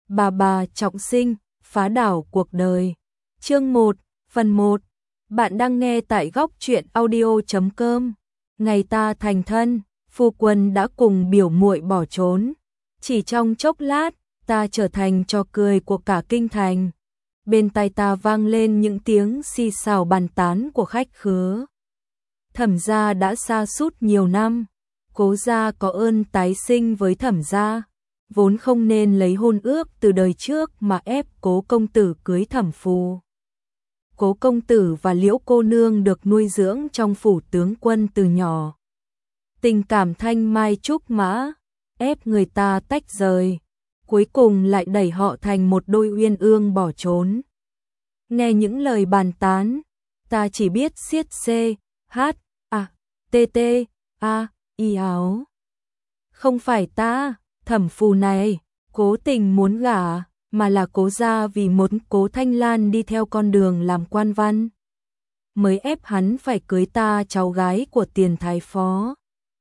Bà trọng sinh, phá đảo cuộc đời. Chương 1, phần 1. Bạn đang nghe tại góc truyện audio.com. Ngày ta thành thân, phu quân đã cùng biểu muội bỏ trốn. Chỉ trong chốc lát, ta trở thành trò cười của cả kinh thành. Bên tai ta vang lên những tiếng xì xào bàn tán của khách khứa. Thẩm gia đã sa sút nhiều năm, Cố gia có ơn tái sinh với Thẩm gia, vốn không nên lấy hôn ước từ đời trước mà ép Cố công tử cưới Thẩm Phù. Cố công tử và Liễu cô nương được nuôi dưỡng trong phủ tướng quân từ nhỏ. Tình cảm thanh mai trúc mã, ép người ta tách rời, cuối cùng lại đẩy họ thành một đôi uyên ương bỏ trốn. Nghe những lời bàn tán, ta chỉ biết xiết C, H, A, T, T, A, Y áo. Không phải ta, Thẩm Phù này, cố tình muốn gả, mà là Cố gia vì muốn Cố Thanh Lan đi theo con đường làm quan văn, mới ép hắn phải cưới ta, cháu gái của tiền thái phó.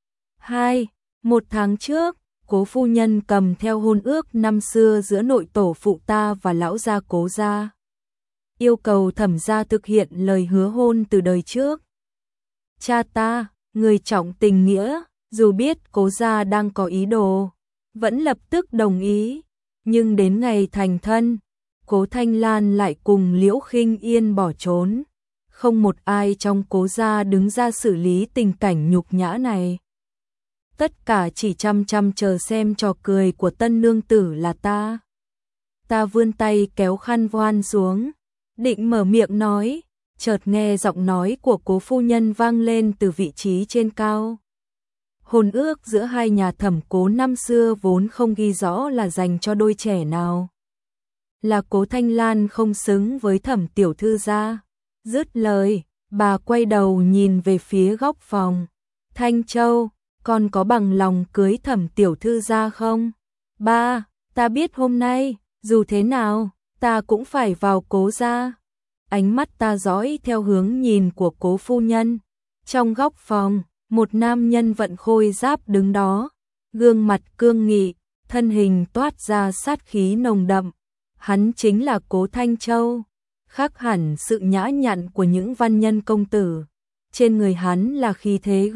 1 tháng trước, Cố phu nhân cầm theo hôn ước năm xưa giữa nội tổ phụ ta và lão gia Cố gia, yêu cầu Thẩm gia thực hiện lời hứa hôn từ đời trước. Cha ta, người trọng tình nghĩa, dù biết Cố gia đang có ý đồ, vẫn lập tức đồng ý, nhưng đến ngày thành thân, Cố Thanh Lan lại cùng Liễu Khinh Yên bỏ trốn. Không một ai trong Cố gia đứng ra xử lý tình cảnh nhục nhã này. Tất cả chỉ chăm chăm chờ xem trò cười của tân nương tử là ta. Ta vươn tay kéo khăn voan xuống, định mở miệng nói, chợt nghe giọng nói của Cố phu nhân vang lên từ vị trí trên cao. Hôn ước giữa hai nhà Thẩm Cố năm xưa vốn không ghi rõ là dành cho đôi trẻ nào. Là Cố Thanh Lan không xứng với Thẩm tiểu thư gia. Dứt lời, bà quay đầu nhìn về phía góc phòng. Thanh Châu, con có bằng lòng cưới Thẩm tiểu thư gia không? Ba, ta biết hôm nay, dù thế nào, ta cũng phải vào Cố gia. Ánh mắt ta dõi theo hướng nhìn của Cố phu nhân. Trong góc phòng, một nam nhân vận khôi giáp đứng đó, gương mặt cương nghị, thân hình toát ra sát khí nồng đậm. Hắn chính là Cố Thanh Châu, khác hẳn sự nhã nhặn của những văn nhân công tử. Trên người hắn là khí thế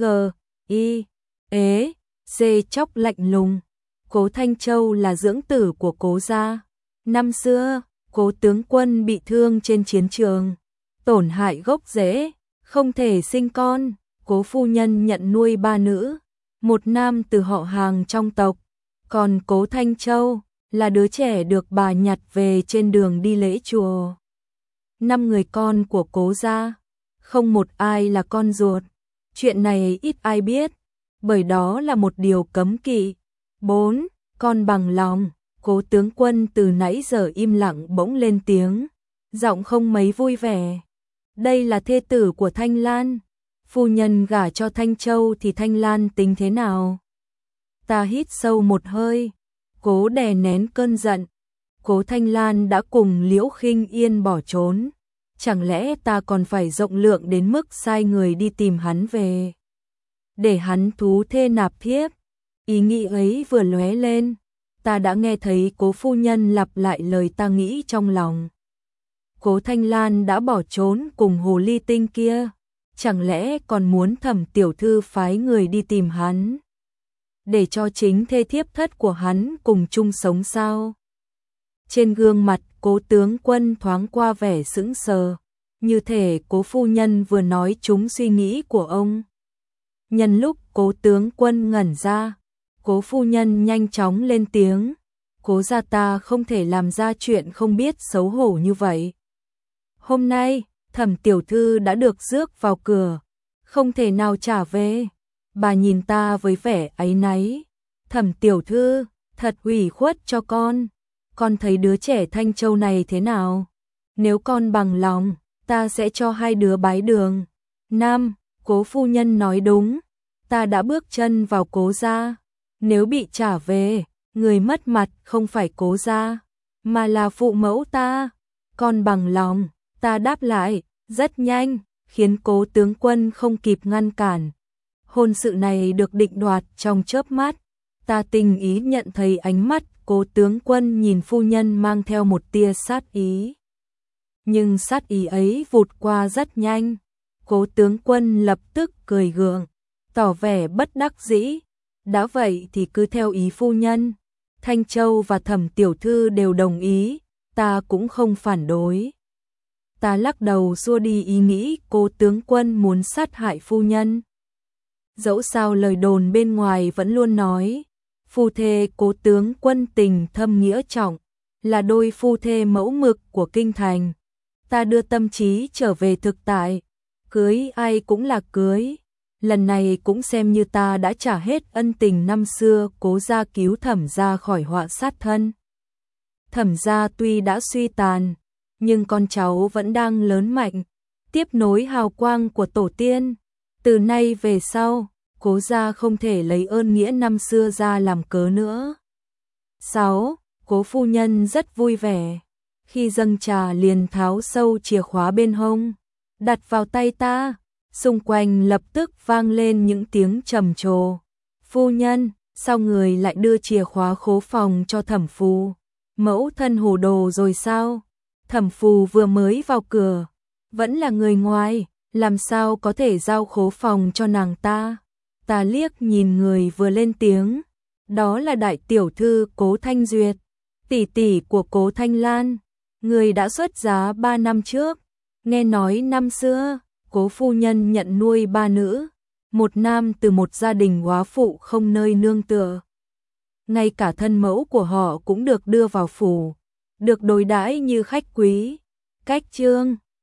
C chóc lạnh lùng. Cố Thanh Châu là dưỡng tử của Cố gia. Năm xưa, Cố tướng quân bị thương trên chiến trường, tổn hại gốc rễ, không thể sinh con. Cố phu nhân nhận nuôi 3 nữ, một nam từ họ hàng trong tộc, còn Cố Thanh Châu là đứa trẻ được bà nhặt về trên đường đi lễ chùa. 5 người con của Cố gia, không một ai là con ruột. Chuyện này ít ai biết, bởi đó là một điều cấm kỵ. 4. Con bằng lòng. Cố tướng quân từ nãy giờ im lặng bỗng lên tiếng, giọng không mấy vui vẻ. Đây là thê tử của Thanh Lan. Phu nhân gả cho Thanh Châu thì Thanh Lan tính thế nào? Ta hít sâu một hơi, cố đè nén cơn giận. Cố Thanh Lan đã cùng Liễu Khinh Yên bỏ trốn. Chẳng lẽ ta còn phải rộng lượng đến mức sai người đi tìm hắn về, để hắn thú thê nạp thiếp? Ý nghĩ ấy vừa lóe lên, ta đã nghe thấy Cố phu nhân lặp lại lời ta nghĩ trong lòng. Cố Thanh Lan đã bỏ trốn cùng hồ ly tinh kia, chẳng lẽ còn muốn Thẩm tiểu thư phái người đi tìm hắn, để cho chính thê thiếp thất của hắn cùng chung sống sao? Trên gương mặt Cố tướng quân thoáng qua vẻ sững sờ, như thể Cố phu nhân vừa nói trúng suy nghĩ của ông. Nhân lúc Cố tướng quân ngẩn ra, Cố phu nhân nhanh chóng lên tiếng, Cố gia ta không thể làm ra chuyện không biết xấu hổ như vậy. Hôm nay, Thẩm tiểu thư đã được rước vào cửa, không thể nào trả về. Bà nhìn ta với vẻ áy náy. Thẩm tiểu thư, thật ủy khuất cho con thấy đứa trẻ Thanh Châu này thế nào? Nếu con bằng lòng, ta sẽ cho hai đứa bái đường. Nam, Cố phu nhân nói đúng, ta đã bước chân vào Cố gia, nếu bị trả về, người mất mặt không phải Cố gia, mà là phụ mẫu ta. Con bằng lòng. Ta đáp lại, rất nhanh, khiến Cố tướng quân không kịp ngăn cản. Hôn sự này được định đoạt trong chớp mắt. Ta tình ý nhận thấy ánh mắt Cố tướng quân nhìn phu nhân mang theo một tia sát ý. Nhưng sát ý ấy vụt qua rất nhanh. Cố tướng quân lập tức cười gượng, tỏ vẻ bất đắc dĩ. Đã vậy thì cứ theo ý phu nhân. Thanh Châu và Thẩm tiểu thư đều đồng ý, ta cũng không phản đối. Ta lắc đầu xua đi ý nghĩ Cố tướng quân muốn sát hại phu nhân. Dẫu sao lời đồn bên ngoài vẫn luôn nói, phu thê Cố tướng quân tình thâm nghĩa trọng, là đôi phu thê mẫu mực của kinh thành. Ta đưa tâm trí trở về thực tại, cưới ai cũng là cưới. Lần này cũng xem như ta đã trả hết ân tình năm xưa Cố gia cứu Thẩm gia khỏi họa sát thân. Thẩm gia tuy đã suy tàn, nhưng con cháu vẫn đang lớn mạnh, tiếp nối hào quang của tổ tiên. Từ nay về sau, Cố gia không thể lấy ơn nghĩa năm xưa ra làm cớ nữa. 6. Cố phu nhân rất vui vẻ. Khi dâng trà liền tháo sâu chìa khóa bên hông, đặt vào tay ta. Xung quanh lập tức vang lên những tiếng trầm trồ. Phu nhân, sao người lại đưa chìa khóa khố phòng cho Thẩm Phù? Mẫu thân hồ đồ rồi sao? Thẩm Phù vừa mới vào cửa, vẫn là người ngoài, làm sao có thể giao khố phòng cho nàng ta? Ta liếc nhìn người vừa lên tiếng, đó là đại tiểu thư Cố Thanh Duyệt, tỷ tỷ của Cố Thanh Lan, người đã xuất giá 3 năm trước. Nghe nói năm xưa, Cố phu nhân nhận nuôi 3 nữ, một nam từ một gia đình góa phụ không nơi nương tựa. Ngay cả thân mẫu của họ cũng được đưa vào phủ, được đối đãi như khách quý. Cách trương